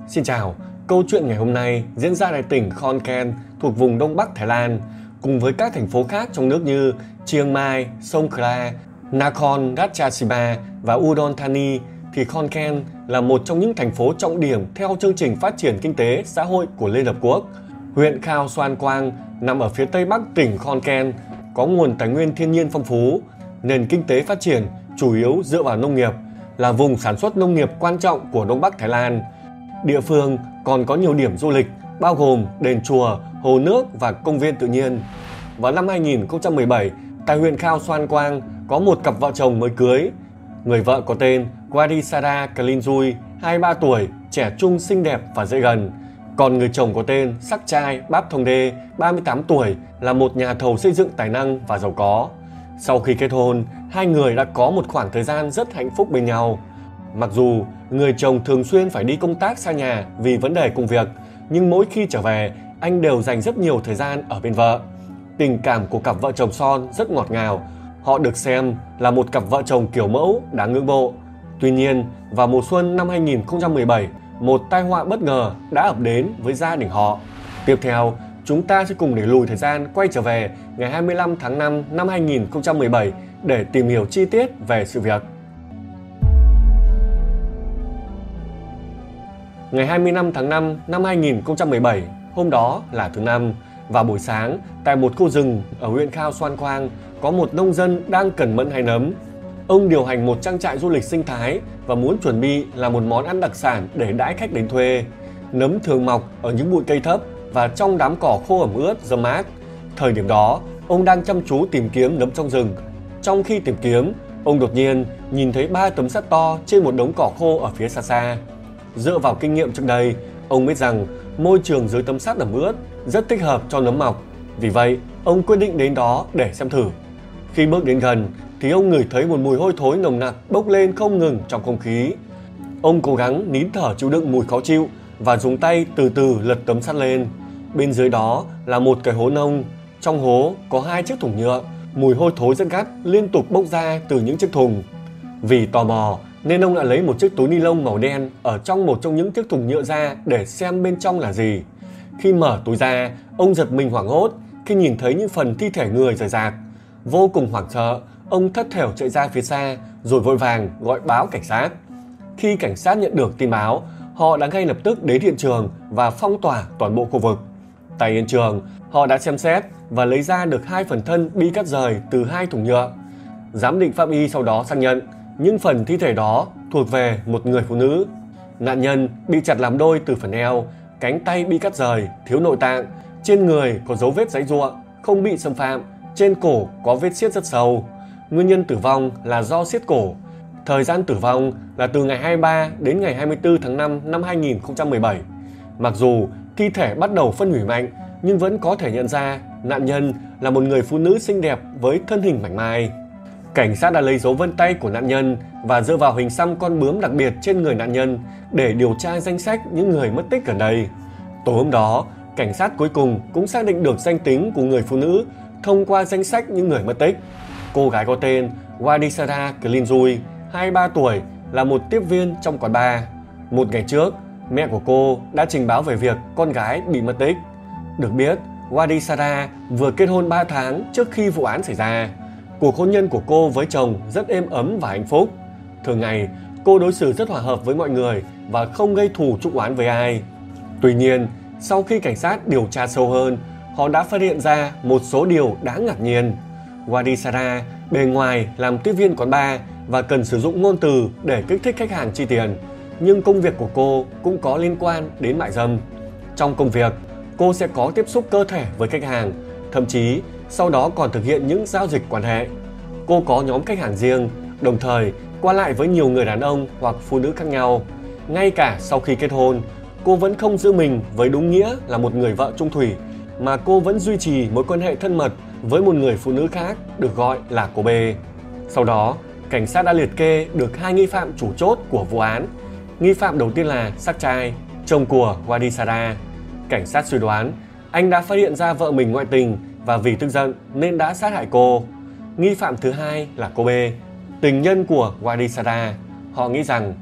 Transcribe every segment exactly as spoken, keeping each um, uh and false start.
Xin chào, câu chuyện ngày hôm nay diễn ra tại tỉnh Khon Kaen thuộc vùng Đông Bắc Thái Lan, cùng với các thành phố khác trong nước như Chiang Mai, Songkhla, Nakhon Ratchasima và Udon Thani, thì Khon Kaen là một trong những thành phố trọng điểm theo chương trình phát triển kinh tế xã hội của Liên Hợp Quốc. Huyện Khao Soan Quang nằm ở phía tây bắc tỉnh Khon Kaen, có nguồn tài nguyên thiên nhiên phong phú, nền kinh tế phát triển chủ yếu dựa vào nông nghiệp, là vùng sản xuất nông nghiệp quan trọng của Đông Bắc Thái Lan. Địa phương còn có nhiều điểm du lịch, bao gồm đền chùa, hồ nước và công viên tự nhiên. Vào năm hai nghìn không trăm mười bảy, tại huyện Khao Soan Quang có một cặp vợ chồng mới cưới. Người vợ có tên Wadisara Klinjui, hai mươi ba tuổi, trẻ trung, xinh đẹp và dễ gần. Còn người chồng có tên Sakchai Bapthongde, ba mươi tám tuổi, là một nhà thầu xây dựng tài năng và giàu có. Sau khi kết hôn, hai người đã có một khoảng thời gian rất hạnh phúc bên nhau. Mặc dù người chồng thường xuyên phải đi công tác xa nhà vì vấn đề công việc, nhưng mỗi khi trở về, anh đều dành rất nhiều thời gian ở bên vợ. Tình cảm của cặp vợ chồng son rất ngọt ngào. Họ được xem là một cặp vợ chồng kiểu mẫu đáng ngưỡng mộ. Tuy nhiên, vào mùa xuân năm hai nghìn không trăm mười bảy, một tai họa bất ngờ đã ập đến với gia đình họ. Tiếp theo, chúng ta sẽ cùng đẩy lùi thời gian quay trở về ngày hai mươi lăm tháng năm năm hai nghìn không trăm mười bảy để tìm hiểu chi tiết về sự việc. Ngày hai mươi lăm tháng năm năm hai nghìn không trăm mười bảy, hôm đó là thứ năm, vào buổi sáng, tại một khu rừng ở huyện Khao Soan Quang, có một nông dân đang cẩn mẫn hái nấm. Ông điều hành một trang trại du lịch sinh thái và muốn chuẩn bị là một món ăn đặc sản để đãi khách đến thuê. Nấm thường mọc ở những bụi cây thấp và trong đám cỏ khô ẩm ướt râm mát. Thời điểm đó, ông đang chăm chú tìm kiếm nấm trong rừng. Trong khi tìm kiếm, ông đột nhiên nhìn thấy ba tấm sắt to trên một đống cỏ khô ở phía xa xa. Dựa vào kinh nghiệm trước đây, ông biết rằng môi trường dưới tấm sắt ẩm ướt rất thích hợp cho nấm mọc. Vì vậy, ông quyết định đến đó để xem thử. Khi bước đến gần, thì ông ngửi thấy một mùi hôi thối nồng nặc bốc lên không ngừng trong không khí. Ông cố gắng nín thở chịu đựng mùi khó chịu và dùng tay từ từ lật tấm sắt lên. Bên dưới đó là một cái hố nông. Trong hố có hai chiếc thùng nhựa. Mùi hôi thối rất gắt liên tục bốc ra từ những chiếc thùng. Vì tò mò nên ông đã lấy một chiếc túi ni lông màu đen ở trong một trong những chiếc thùng nhựa ra để xem bên trong là gì. Khi mở túi ra, ông giật mình hoảng hốt khi nhìn thấy những phần thi thể người rải rạc. Vô cùng hoảng sợ, ông thất thểu chạy ra phía xa rồi vội vàng gọi báo cảnh sát. Khi cảnh sát nhận được tin báo, họ đã ngay lập tức đến hiện trường và phong tỏa toàn bộ khu vực. Tại hiện trường, họ đã xem xét và lấy ra được hai phần thân bị cắt rời từ hai thùng nhựa. Giám định pháp y sau đó xác nhận những phần thi thể đó thuộc về một người phụ nữ. Nạn nhân bị chặt làm đôi từ phần eo, cánh tay bị cắt rời, thiếu nội tạng, trên người có dấu vết giãy giụa, không bị xâm phạm, trên cổ có vết siết rất sâu. Nguyên nhân tử vong là do siết cổ. Thời gian tử vong là từ ngày hai mươi ba đến ngày hai mươi tư tháng năm năm hai nghìn không trăm mười bảy. Mặc dù thi thể bắt đầu phân hủy mạnh, nhưng vẫn có thể nhận ra nạn nhân là một người phụ nữ xinh đẹp với thân hình mảnh mai. Cảnh sát đã lấy dấu vân tay của nạn nhân và dựa vào hình xăm con bướm đặc biệt trên người nạn nhân để điều tra danh sách những người mất tích gần đây. Tối hôm đó, cảnh sát cuối cùng cũng xác định được danh tính của người phụ nữ thông qua danh sách những người mất tích. Cô gái có tên Wadisara Klinjui, hai mươi ba tuổi, là một tiếp viên trong quán bar. Một ngày trước, mẹ của cô đã trình báo về việc con gái bị mất tích. Được biết, Wadisara vừa kết hôn ba tháng trước khi vụ án xảy ra. Cuộc hôn nhân của cô với chồng rất êm ấm và hạnh phúc. Thường ngày, cô đối xử rất hòa hợp với mọi người và không gây thù chuốc oán với ai. Tuy nhiên, sau khi cảnh sát điều tra sâu hơn, họ đã phát hiện ra một số điều đáng ngạc nhiên. Wadisara bề ngoài làm tiếp viên quán bar và cần sử dụng ngôn từ để kích thích khách hàng chi tiền, nhưng công việc của cô cũng có liên quan đến mại dâm. Trong công việc, cô sẽ có tiếp xúc cơ thể với khách hàng, thậm chí sau đó còn thực hiện những giao dịch quan hệ. Cô có nhóm khách hàng riêng, đồng thời qua lại với nhiều người đàn ông hoặc phụ nữ khác nhau. Ngay cả sau khi kết hôn, cô vẫn không giữ mình với đúng nghĩa là một người vợ chung thủy, mà cô vẫn duy trì mối quan hệ thân mật với một người phụ nữ khác được gọi là cô B. Sau đó, cảnh sát đã liệt kê được hai nghi phạm chủ chốt của vụ án. Nghi phạm đầu tiên là Sakchai, chồng của Wadisara. Cảnh sát suy đoán anh đã phát hiện ra vợ mình ngoại tình và vì tức giận nên đã sát hại cô. Nghi phạm thứ hai là cô B, tình nhân của Wadisara. Họ nghĩ rằng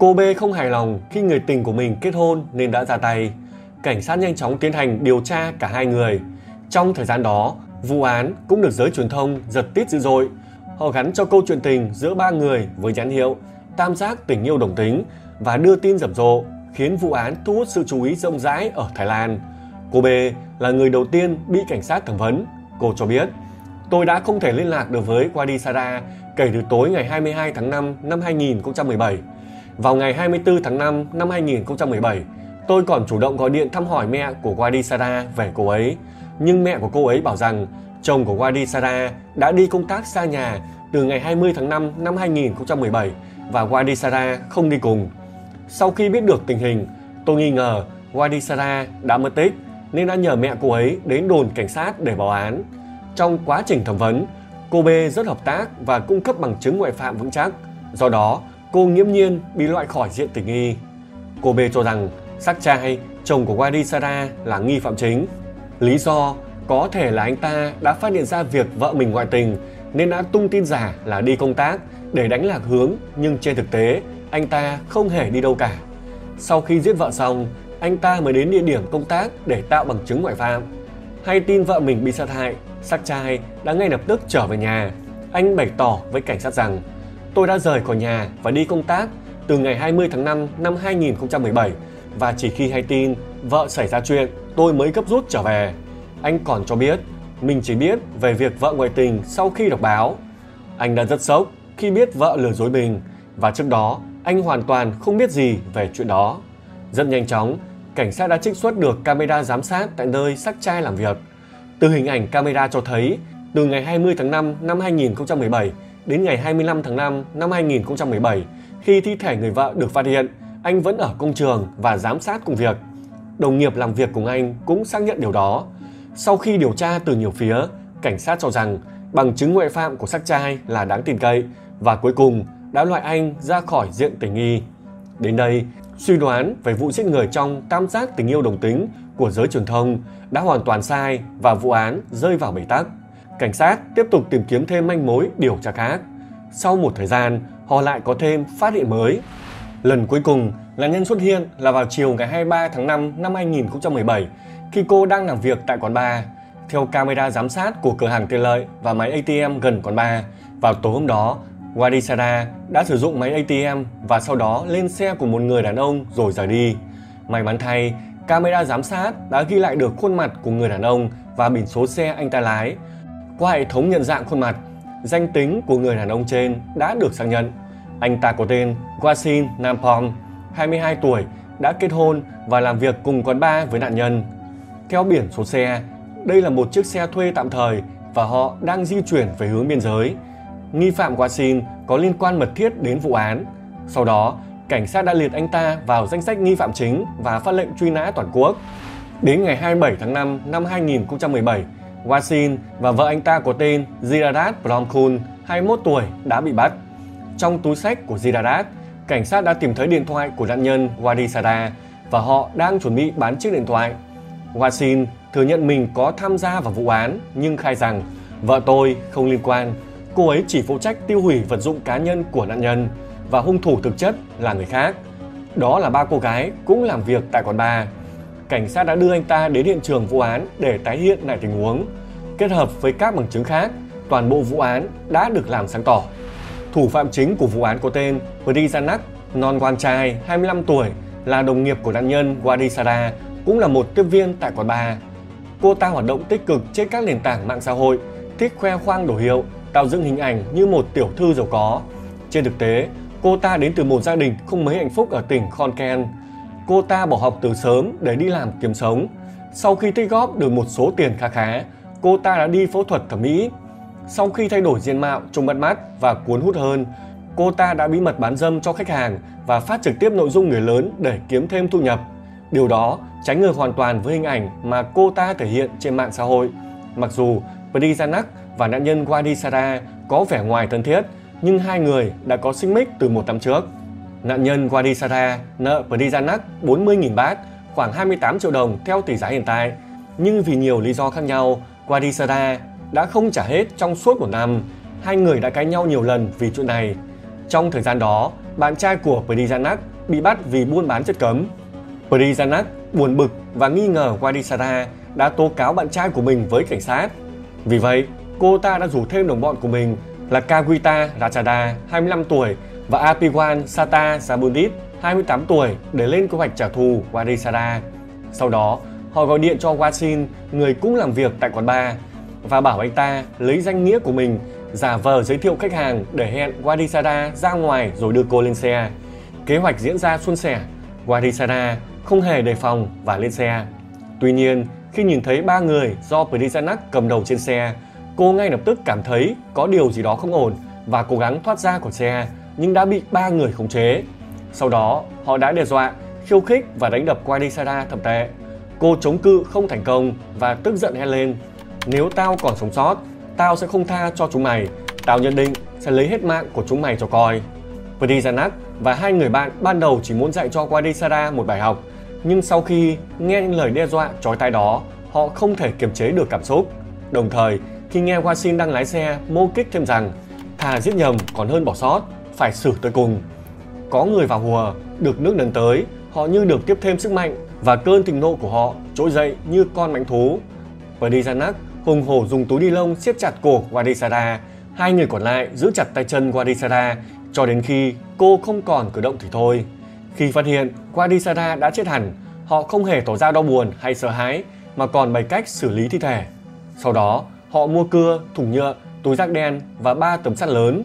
Cô B không hài lòng khi người tình của mình kết hôn nên đã ra tay. Cảnh sát nhanh chóng tiến hành điều tra cả hai người. Trong thời gian đó, vụ án cũng được giới truyền thông giật tít dữ dội. Họ gắn cho câu chuyện tình giữa ba người với nhãn hiệu tam giác tình yêu đồng tính và đưa tin rầm rộ, khiến vụ án thu hút sự chú ý rộng rãi ở Thái Lan. Cô B là người đầu tiên bị cảnh sát thẩm vấn. Cô cho biết, tôi đã không thể liên lạc được với Wadisara kể từ tối ngày hai mươi hai tháng năm năm hai nghìn không trăm mười bảy. Vào ngày hai mươi tư tháng năm năm hai nghìn không trăm mười bảy, tôi còn chủ động gọi điện thăm hỏi mẹ của Wadisara về cô ấy. Nhưng mẹ của cô ấy bảo rằng chồng của Wadisara đã đi công tác xa nhà từ ngày hai mươi tháng năm năm hai nghìn không trăm mười bảy và Wadisara không đi cùng. Sau khi biết được tình hình, tôi nghi ngờ Wadisara đã mất tích nên đã nhờ mẹ cô ấy đến đồn cảnh sát để báo án. Trong quá trình thẩm vấn, cô B rất hợp tác và cung cấp bằng chứng ngoại phạm vững chắc. Do đó, cô nghiễm nhiên bị loại khỏi diện tình nghi. Cô B cho rằng xác trai, chồng của Wadisara là nghi phạm chính. Lý do có thể là anh ta đã phát hiện ra việc vợ mình ngoại tình nên đã tung tin giả là đi công tác để đánh lạc hướng, nhưng trên thực tế anh ta không hề đi đâu cả. Sau khi giết vợ xong, anh ta mới đến địa điểm công tác để tạo bằng chứng ngoại phạm. Hay tin vợ mình bị sát hại, xác trai đã ngay lập tức trở về nhà. Anh bày tỏ với cảnh sát rằng tôi đã rời khỏi nhà và đi công tác từ ngày hai mươi tháng năm năm hai nghìn không trăm mười bảy và chỉ khi hay tin vợ xảy ra chuyện tôi mới gấp rút trở về. Anh còn cho biết mình chỉ biết về việc vợ ngoại tình sau khi đọc báo. Anh đã rất sốc khi biết vợ lừa dối mình và trước đó anh hoàn toàn không biết gì về chuyện đó. Rất nhanh chóng, cảnh sát đã trích xuất được camera giám sát tại nơi xác trai làm việc. Từ hình ảnh camera cho thấy, từ ngày hai mươi tháng năm năm hai nghìn không trăm mười bảy đến ngày hai mươi lăm tháng năm năm hai nghìn không trăm mười bảy, khi thi thể người vợ được phát hiện, anh vẫn ở công trường và giám sát công việc. Đồng nghiệp làm việc cùng anh cũng xác nhận điều đó. Sau khi điều tra từ nhiều phía, cảnh sát cho rằng bằng chứng ngoại phạm của xác trai là đáng tin cậy và cuối cùng đã loại anh ra khỏi diện tình nghi. Đến đây, suy đoán về vụ giết người trong tam giác tình yêu đồng tính của giới truyền thông đã hoàn toàn sai và vụ án rơi vào bế tắc. Cảnh sát tiếp tục tìm kiếm thêm manh mối điều tra khác. Sau một thời gian, họ lại có thêm phát hiện mới. Lần cuối cùng, nạn nhân xuất hiện là vào chiều ngày hai mươi ba tháng năm năm hai nghìn không trăm mười bảy khi cô đang làm việc tại quán bar. Theo camera giám sát của cửa hàng tiện lợi và máy a tê em gần quán bar, vào tối hôm đó, Wadisara đã sử dụng máy a tê em và sau đó lên xe của một người đàn ông rồi rời đi. May mắn thay, camera giám sát đã ghi lại được khuôn mặt của người đàn ông và biển số xe anh ta lái. Qua hệ thống nhận dạng khuôn mặt, danh tính của người đàn ông trên đã được xác nhận. Anh ta có tên Wasim Nampom, hai mươi hai tuổi, đã kết hôn và làm việc cùng quán bar với nạn nhân. Theo biển số xe, đây là một chiếc xe thuê tạm thời và họ đang di chuyển về hướng biên giới. Nghi phạm Wasim có liên quan mật thiết đến vụ án. Sau đó, cảnh sát đã liệt anh ta vào danh sách nghi phạm chính và phát lệnh truy nã toàn quốc. Đến ngày hai mươi bảy tháng năm năm hai nghìn không trăm mười bảy, Wasim và vợ anh ta có tên Zidarat Bromkun, hai mươi mốt tuổi, đã bị bắt. Trong túi xách của Zidarat, cảnh sát đã tìm thấy điện thoại của nạn nhân Wadisara và họ đang chuẩn bị bán chiếc điện thoại. Wasim thừa nhận mình có tham gia vào vụ án nhưng khai rằng vợ tôi không liên quan. Cô ấy chỉ phụ trách tiêu hủy vật dụng cá nhân của nạn nhân và hung thủ thực chất là người khác. Đó là ba cô gái cũng làm việc tại quán bar. Cảnh sát đã đưa anh ta đến hiện trường vụ án để tái hiện lại tình huống. Kết hợp với các bằng chứng khác, toàn bộ vụ án đã được làm sáng tỏ. Thủ phạm chính của vụ án có tên Priyanak Nonwanchai, hai mươi lăm tuổi, là đồng nghiệp của nạn nhân Wadisara, cũng là một tiếp viên tại quán bar. Cô ta hoạt động tích cực trên các nền tảng mạng xã hội, thích khoe khoang đồ hiệu, tạo dựng hình ảnh như một tiểu thư giàu có. Trên thực tế, cô ta đến từ một gia đình không mấy hạnh phúc ở tỉnh Khon Kaen. Cô ta bỏ học từ sớm để đi làm kiếm sống. Sau khi tích góp được một số tiền khá khá, cô ta đã đi phẫu thuật thẩm mỹ. Sau khi thay đổi diện mạo trông bắt mắt và cuốn hút hơn, cô ta đã bí mật bán dâm cho khách hàng và phát trực tiếp nội dung người lớn để kiếm thêm thu nhập. Điều đó trái ngược hoàn toàn với hình ảnh mà cô ta thể hiện trên mạng xã hội. Mặc dù Priyanak và nạn nhân Wadisara có vẻ ngoài thân thiết, nhưng hai người đã có xích mích từ một năm trước. Nạn nhân Wadisara nợ Priyanak bốn mươi nghìn baht, khoảng hai mươi tám triệu đồng theo tỷ giá hiện tại. Nhưng vì nhiều lý do khác nhau, Wadisara đã không trả hết trong suốt một năm. Hai người đã cãi nhau nhiều lần vì chuyện này. Trong thời gian đó, bạn trai của Priyanak bị bắt vì buôn bán chất cấm. Prijanak buồn bực và nghi ngờ Wadisara đã tố cáo bạn trai của mình với cảnh sát. Vì vậy, cô ta đã rủ thêm đồng bọn của mình là Kawita Rachada, hai mươi lăm tuổi, và Apiwan Sata Sabundit, hai mươi tám tuổi để lên kế hoạch trả thù Wadisara. Sau đó, họ gọi điện cho Wasin, người cũng làm việc tại quán bar, và bảo anh ta lấy danh nghĩa của mình giả vờ giới thiệu khách hàng để hẹn Wadisara ra ngoài rồi đưa cô lên xe. Kế hoạch diễn ra suôn sẻ. Wadisara không hề đề phòng và lên xe. Tuy nhiên, khi nhìn thấy ba người do Prijanak cầm đầu trên xe, cô ngay lập tức cảm thấy có điều gì đó không ổn và cố gắng thoát ra khỏi xe, nhưng đã bị ba người khống chế. Sau đó, họ đã đe dọa, khiêu khích và đánh đập Wadisara thậm tệ. Cô chống cự không thành công và tức giận hét lên: "Nếu tao còn sống sót, tao sẽ không tha cho chúng mày. Tao nhận định sẽ lấy hết mạng của chúng mày cho coi." Prijanak và hai người bạn ban đầu chỉ muốn dạy cho Wadisara một bài học, nhưng sau khi nghe những lời đe dọa chói tai đó, họ không thể kiềm chế được cảm xúc. Đồng thời, khi nghe Wasin đang lái xe mô kích thêm rằng thà giết nhầm còn hơn bỏ sót, phải xử tới cùng. Có người vào hùa, được nước nấn tới, họ như được tiếp thêm sức mạnh và cơn thịnh nộ của họ trỗi dậy như con mãnh thú. Prijanak hùng hổ dùng túi ni lông siết chặt cổ Wadisara, hai người còn lại giữ chặt tay chân Wadisara cho đến khi cô không còn cử động thì thôi. Khi phát hiện Wadisara đã chết hẳn, họ không hề tỏ ra đau buồn hay sợ hãi mà còn bày cách xử lý thi thể. Sau đó, họ mua cưa, thùng nhựa, túi rác đen và ba tấm sắt lớn.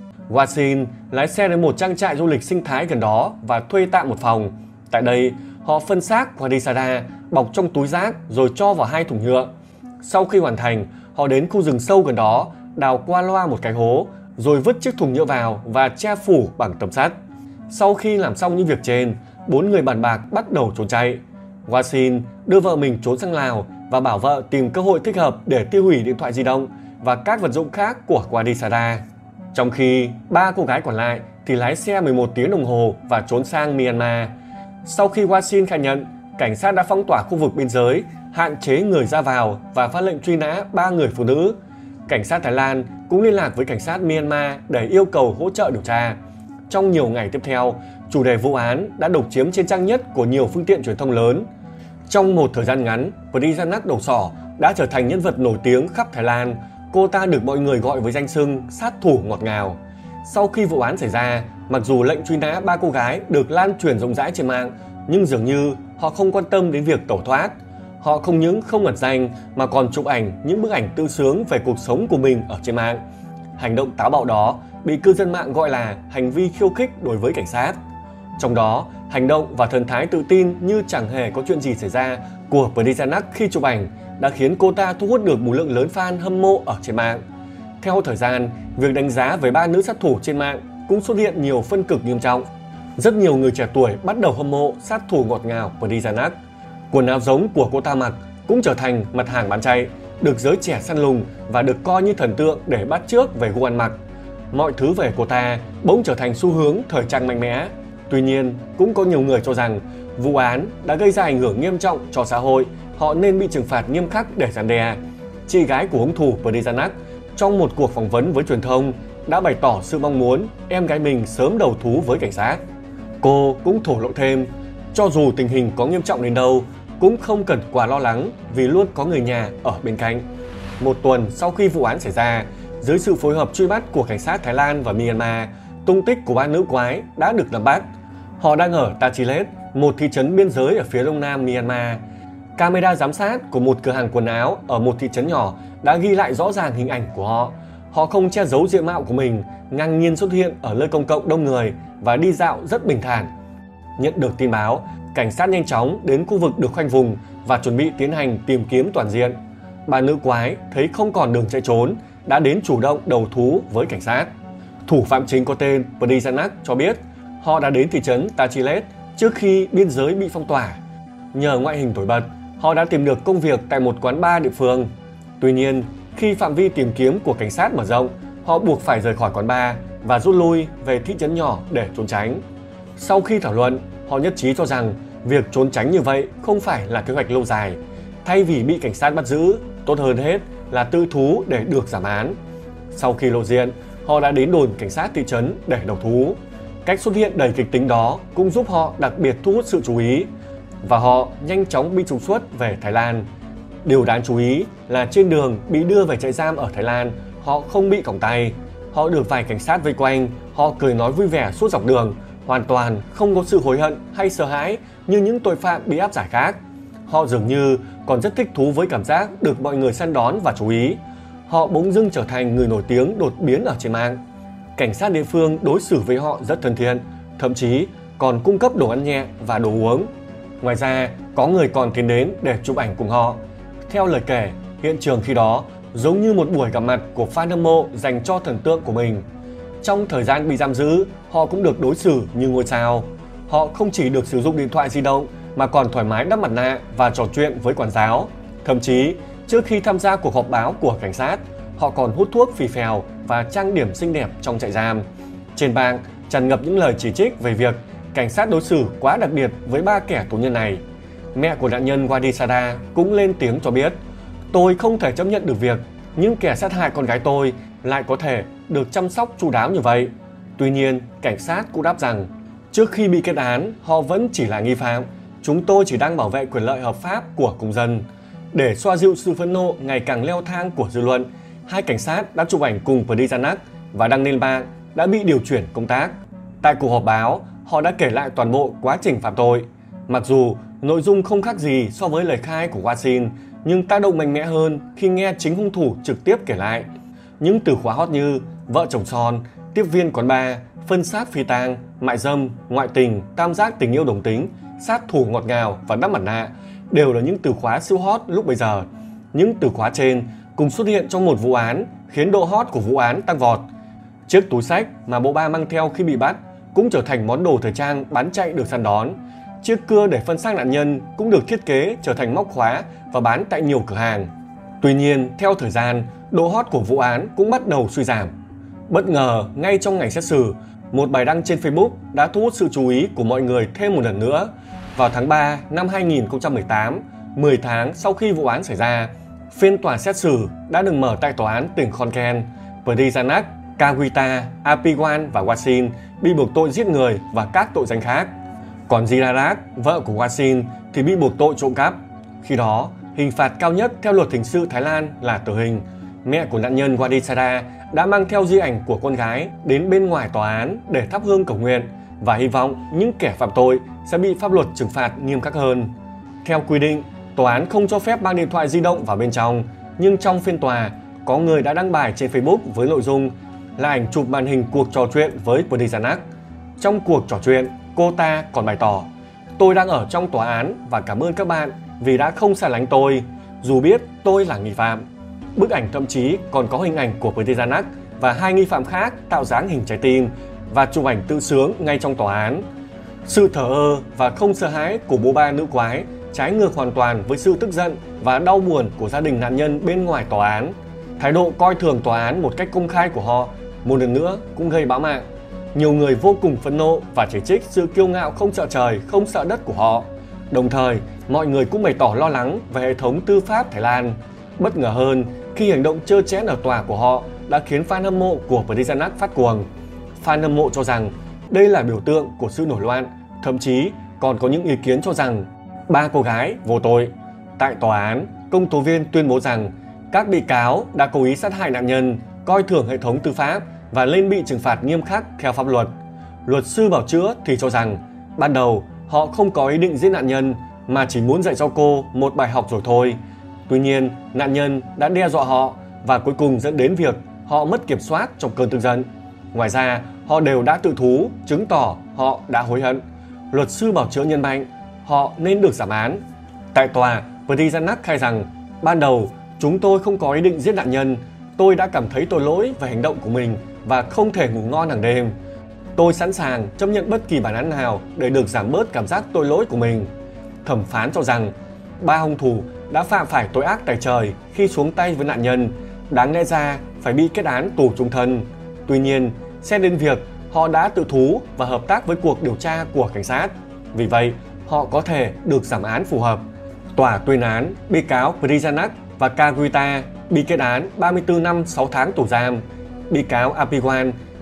Wasin lái xe đến một trang trại du lịch sinh thái gần đó và thuê tạm một phòng. Tại đây, họ phân xác Wadisara, bọc trong túi rác rồi cho vào hai thùng nhựa. Sau khi hoàn thành, họ đến khu rừng sâu gần đó, đào qua loa một cái hố, rồi vứt chiếc thùng nhựa vào và che phủ bằng tấm sắt. Sau khi làm xong những việc trên, bốn người bàn bạc bắt đầu trốn chạy. Wasin đưa vợ mình trốn sang Lào và bảo vợ tìm cơ hội thích hợp để tiêu hủy điện thoại di động và các vật dụng khác của Wadisara. Trong khi ba cô gái còn lại thì lái xe mười một tiếng đồng hồ và trốn sang Myanmar. Sau khi Wasin khai nhận, cảnh sát đã phong tỏa khu vực biên giới, hạn chế người ra vào và phát lệnh truy nã ba người phụ nữ. Cảnh sát Thái Lan cũng liên lạc với cảnh sát Myanmar để yêu cầu hỗ trợ điều tra. Trong nhiều ngày tiếp theo, chủ đề vụ án đã độc chiếm trên trang nhất của nhiều phương tiện truyền thông lớn. Trong một thời gian ngắn, Prijanak đầu sỏ đã trở thành nhân vật nổi tiếng khắp Thái Lan. Cô ta được mọi người gọi với danh xưng sát thủ ngọt ngào. Sau khi vụ án xảy ra, mặc dù lệnh truy nã ba cô gái được lan truyền rộng rãi trên mạng, nhưng dường như họ không quan tâm đến việc tẩu thoát. Họ không những không ẩn danh mà còn chụp ảnh những bức ảnh tự sướng về cuộc sống của mình ở trên mạng. Hành động táo bạo đó bị cư dân mạng gọi là hành vi khiêu khích đối với cảnh sát. Trong đó, hành động và thần thái tự tin như chẳng hề có chuyện gì xảy ra của Prijanak khi chụp ảnh đã khiến cô ta thu hút được một lượng lớn fan hâm mộ ở trên mạng. Theo thời gian, việc đánh giá về ba nữ sát thủ trên mạng cũng xuất hiện nhiều phân cực nghiêm trọng. Rất nhiều người trẻ tuổi bắt đầu hâm mộ sát thủ ngọt ngào Prijanak. Quần áo giống của cô ta mặc cũng trở thành mặt hàng bán chạy, được giới trẻ săn lùng và được coi như thần tượng để bắt chước về gu ăn mặc. Mọi thứ về cô ta bỗng trở thành xu hướng thời trang mạnh mẽ. Tuy nhiên, cũng có nhiều người cho rằng vụ án đã gây ra ảnh hưởng nghiêm trọng cho xã hội, họ nên bị trừng phạt nghiêm khắc để răn đe. Chị gái của hung thủ Prijanak trong một cuộc phỏng vấn với truyền thông đã bày tỏ sự mong muốn em gái mình sớm đầu thú với cảnh sát. Cô cũng thổ lộ thêm, cho dù tình hình có nghiêm trọng đến đâu, cũng không cần quá lo lắng vì luôn có người nhà ở bên cạnh. Một tuần sau khi vụ án xảy ra, dưới sự phối hợp truy bắt của cảnh sát Thái Lan và Myanmar, tung tích của ba nữ quái đã được nắm bắt. Họ đang ở Tachilet, một thị trấn biên giới ở phía đông nam Myanmar. Camera giám sát của một cửa hàng quần áo ở một thị trấn nhỏ đã ghi lại rõ ràng hình ảnh của họ. Họ không che giấu diện mạo của mình, ngang nhiên xuất hiện ở nơi công cộng đông người và đi dạo rất bình thản. Nhận được tin báo, cảnh sát nhanh chóng đến khu vực được khoanh vùng và chuẩn bị tiến hành tìm kiếm toàn diện. Ba nữ quái thấy không còn đường chạy trốn, đã đến chủ động đầu thú với cảnh sát. Thủ phạm chính có tên Prijanak cho biết họ đã đến thị trấn Tachilet trước khi biên giới bị phong tỏa. Nhờ ngoại hình nổi bật, họ đã tìm được công việc tại một quán bar địa phương. Tuy nhiên, khi phạm vi tìm kiếm của cảnh sát mở rộng, họ buộc phải rời khỏi quán bar và rút lui về thị trấn nhỏ để trốn tránh. Sau khi thảo luận, họ nhất trí cho rằng việc trốn tránh như vậy không phải là kế hoạch lâu dài. Thay vì bị cảnh sát bắt giữ, tốt hơn hết là tự thú để được giảm án. Sau khi lộ diện, họ đã đến đồn cảnh sát thị trấn để đầu thú. Cách xuất hiện đầy kịch tính đó cũng giúp họ đặc biệt thu hút sự chú ý và họ nhanh chóng bị trục xuất về Thái Lan. Điều đáng chú ý là trên đường bị đưa về trại giam ở Thái Lan, họ không bị còng tay. Họ được vài cảnh sát vây quanh, họ cười nói vui vẻ suốt dọc đường, hoàn toàn không có sự hối hận hay sợ hãi như những tội phạm bị áp giải khác. Họ dường như còn rất thích thú với cảm giác được mọi người săn đón và chú ý. Họ bỗng dưng trở thành người nổi tiếng đột biến ở trên mạng. Cảnh sát địa phương đối xử với họ rất thân thiện, thậm chí còn cung cấp đồ ăn nhẹ và đồ uống. Ngoài ra, có người còn tiến đến để chụp ảnh cùng họ. Theo lời kể, hiện trường khi đó giống như một buổi gặp mặt của fan hâm mộ dành cho thần tượng của mình. Trong thời gian bị giam giữ, họ cũng được đối xử như ngôi sao. Họ không chỉ được sử dụng điện thoại di động mà còn thoải mái đắp mặt nạ và trò chuyện với quản giáo. Thậm chí, trước khi tham gia cuộc họp báo của cảnh sát, họ còn hút thuốc phì phèo và trang điểm xinh đẹp trong trại giam. Trên mạng tràn ngập những lời chỉ trích về việc cảnh sát đối xử quá đặc biệt với ba kẻ tù nhân này. Mẹ của nạn nhân Wadisada cũng lên tiếng cho biết: "Tôi không thể chấp nhận được việc những kẻ sát hại con gái tôi lại có thể được chăm sóc chu đáo như vậy." Tuy nhiên, cảnh sát cũng đáp rằng trước khi bị kết án, họ vẫn chỉ là nghi phạm. "Chúng tôi chỉ đang bảo vệ quyền lợi hợp pháp của công dân." Để xoa dịu sự phẫn nộ ngày càng leo thang của dư luận, hai cảnh sát đã chụp ảnh cùng Pradeep và đăng lên mạng đã bị điều chuyển công tác. Tại cuộc họp báo, họ đã kể lại toàn bộ quá trình phạm tội. Mặc dù nội dung không khác gì so với lời khai của Wasim, nhưng tác động mạnh mẽ hơn khi nghe chính hung thủ trực tiếp kể lại. Những từ khóa hot như vợ chồng son, tiếp viên quán bar, phân xác phi tang, mại dâm, ngoại tình, tam giác tình yêu đồng tính, sát thủ ngọt ngào và đắp mặt nạ đều là những từ khóa siêu hot lúc bây giờ. Những từ khóa trên cùng xuất hiện trong một vụ án khiến độ hot của vụ án tăng vọt. Chiếc túi xách mà bộ ba mang theo khi bị bắt cũng trở thành món đồ thời trang bán chạy được săn đón. Chiếc cưa để phân xác nạn nhân cũng được thiết kế trở thành móc khóa và bán tại nhiều cửa hàng. Tuy nhiên, theo thời gian, độ hot của vụ án cũng bắt đầu suy giảm. Bất ngờ, ngay trong ngày xét xử, một bài đăng trên Facebook đã thu hút sự chú ý của mọi người thêm một lần nữa. Vào tháng ba năm hai nghìn không trăm mười tám, mười tháng sau khi vụ án xảy ra, phiên tòa xét xử đã được mở tại tòa án tỉnh Khon Kaen. Pradeep, Kawita, Apiwan và Wasim bị buộc tội giết người và các tội danh khác. Còn Jirarak, vợ của Wasim, thì bị buộc tội trộm cắp. Khi đó, hình phạt cao nhất theo luật hình sự Thái Lan là tử hình. Mẹ của nạn nhân Wadisada đã mang theo di ảnh của con gái đến bên ngoài tòa án để thắp hương cầu nguyện và hy vọng những kẻ phạm tội sẽ bị pháp luật trừng phạt nghiêm khắc hơn. Theo quy định, tòa án không cho phép mang điện thoại di động vào bên trong, nhưng trong phiên tòa, có người đã đăng bài trên Facebook với nội dung là ảnh chụp màn hình cuộc trò chuyện với Pradeep. Trong cuộc trò chuyện, cô ta còn bày tỏ: "Tôi đang ở trong tòa án và cảm ơn các bạn vì đã không xa lánh tôi, dù biết tôi là nghi phạm." Bức ảnh thậm chí còn có hình ảnh của Pradeep và hai nghi phạm khác tạo dáng hình trái tim và chụp ảnh tự sướng ngay trong tòa án. Sự thờ ơ và không sợ hãi của bố ba nữ quái trái ngược hoàn toàn với sự tức giận và đau buồn của gia đình nạn nhân bên ngoài tòa án. Thái độ coi thường tòa án một cách công khai của họ một lần nữa cũng gây bão mạng. Nhiều người vô cùng phẫn nộ và chỉ trích sự kiêu ngạo không sợ trời, không sợ đất của họ. Đồng thời, mọi người cũng bày tỏ lo lắng về hệ thống tư pháp Thái Lan. Bất ngờ hơn khi hành động trơ trẽn ở tòa của họ đã khiến fan hâm mộ của Pradeep phát cuồng. Fan hâm mộ cho rằng đây là biểu tượng của sự nổi loạn, thậm chí còn có những ý kiến cho rằng ba cô gái vô tội. Tại tòa án, công tố viên tuyên bố rằng các bị cáo đã cố ý sát hại nạn nhân, coi thường hệ thống tư pháp và nên bị trừng phạt nghiêm khắc theo pháp luật. Luật sư bào chữa thì cho rằng ban đầu họ không có ý định giết nạn nhân mà chỉ muốn dạy cho cô một bài học rồi thôi. Tuy nhiên, nạn nhân đã đe dọa họ và cuối cùng dẫn đến việc họ mất kiểm soát trong cơn tức giận. Ngoài ra, họ đều đã tự thú, chứng tỏ họ đã hối hận. Luật sư bào chữa nhấn mạnh họ nên được giảm án. Tại tòa, Pradeep khai rằng ban đầu chúng tôi không có ý định giết nạn nhân. Tôi đã cảm thấy tội lỗi về hành động của mình và không thể ngủ ngon hàng đêm. Tôi sẵn sàng chấp nhận bất kỳ bản án nào để được giảm bớt cảm giác tội lỗi của mình. Thẩm phán cho rằng ba hung thủ đã phạm phải tội ác tày trời khi xuống tay với nạn nhân, đáng lẽ ra phải bị kết án tù chung thân. Tuy nhiên, xét đến việc họ đã tự thú và hợp tác với cuộc điều tra của cảnh sát, vì vậy họ có thể được giảm án phù hợp. Tòa tuyên án bị cáo Pradeep và Kawita bị kết án ba mươi tư năm sáu tháng tù giam. Bị cáo Apiwan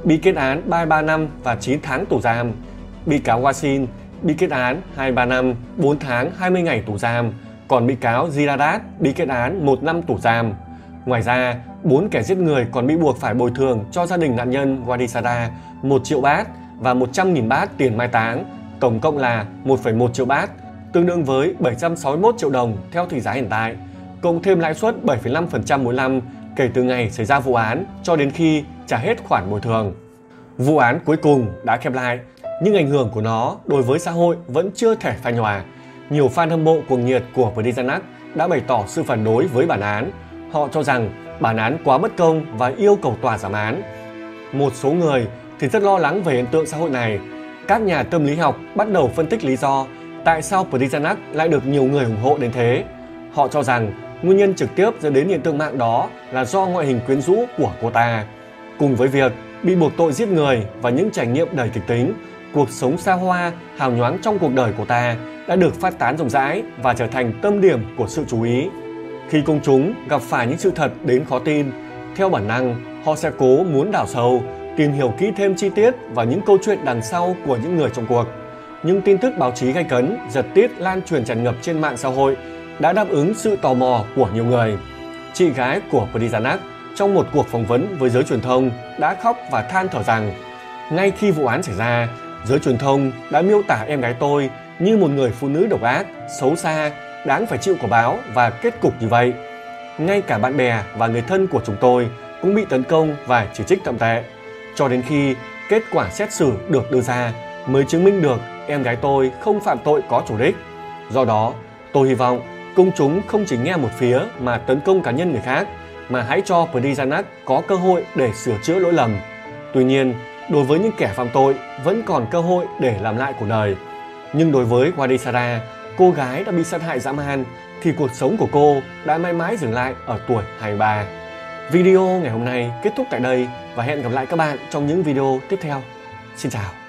bị kết án ba mươi ba năm và chín tháng tù giam. Bị cáo Wasim bị kết án hai mươi ba năm, bốn tháng, hai mươi ngày tù giam, còn bị cáo Ziradat bị kết án một năm tù giam. Ngoài ra, bốn kẻ giết người còn bị buộc phải bồi thường cho gia đình nạn nhân Wadisada một triệu baht và một trăm nghìn baht tiền mai táng, tổng cộng là một phẩy một triệu baht, tương đương với bảy trăm sáu mươi mốt triệu đồng theo tỷ giá hiện tại, cộng thêm lãi suất bảy phẩy năm phần trăm mỗi năm kể từ ngày xảy ra vụ án cho đến khi trả hết khoản bồi thường. Vụ án cuối cùng đã khép lại, nhưng ảnh hưởng của nó đối với xã hội vẫn chưa thể phai nhòa. Nhiều fan hâm mộ cuồng nhiệt của Pradeep đã bày tỏ sự phản đối với bản án. Họ cho rằng bản án quá bất công và yêu cầu tòa giảm án. Một số người thì rất lo lắng về hiện tượng xã hội này. Các nhà tâm lý học bắt đầu phân tích lý do tại sao Pradeep lại được nhiều người ủng hộ đến thế. Họ cho rằng nguyên nhân trực tiếp dẫn đến hiện tượng mạng đó là do ngoại hình quyến rũ của cô ta. Cùng với việc bị buộc tội giết người và những trải nghiệm đầy kịch tính, cuộc sống xa hoa, hào nhoáng trong cuộc đời của ta đã được phát tán rộng rãi và trở thành tâm điểm của sự chú ý. Khi công chúng gặp phải những sự thật đến khó tin, theo bản năng họ sẽ cố muốn đào sâu, tìm hiểu kỹ thêm chi tiết và những câu chuyện đằng sau của những người trong cuộc. Những tin tức báo chí gay cấn, giật tít lan truyền tràn ngập trên mạng xã hội đã đáp ứng sự tò mò của nhiều người. Chị gái của Pradeep trong một cuộc phỏng vấn với giới truyền thông đã khóc và than thở rằng ngay khi vụ án xảy ra, giới truyền thông đã miêu tả em gái tôi như một người phụ nữ độc ác, xấu xa, đáng phải chịu quả báo và kết cục như vậy. Ngay cả bạn bè và người thân của chúng tôi cũng bị tấn công và chỉ trích tậm tệ. Cho đến khi kết quả xét xử được đưa ra mới chứng minh được em gái tôi không phạm tội có chủ đích. Do đó, tôi hy vọng công chúng không chỉ nghe một phía mà tấn công cá nhân người khác, mà hãy cho Pradeep có cơ hội để sửa chữa lỗi lầm. Tuy nhiên, đối với những kẻ phạm tội vẫn còn cơ hội để làm lại cuộc đời. Nhưng đối với Wadisada, cô gái đã bị sát hại dã man, thì cuộc sống của cô đã mãi mãi dừng lại ở tuổi hai mươi ba. Video ngày hôm nay kết thúc tại đây và hẹn gặp lại các bạn trong những video tiếp theo. Xin chào!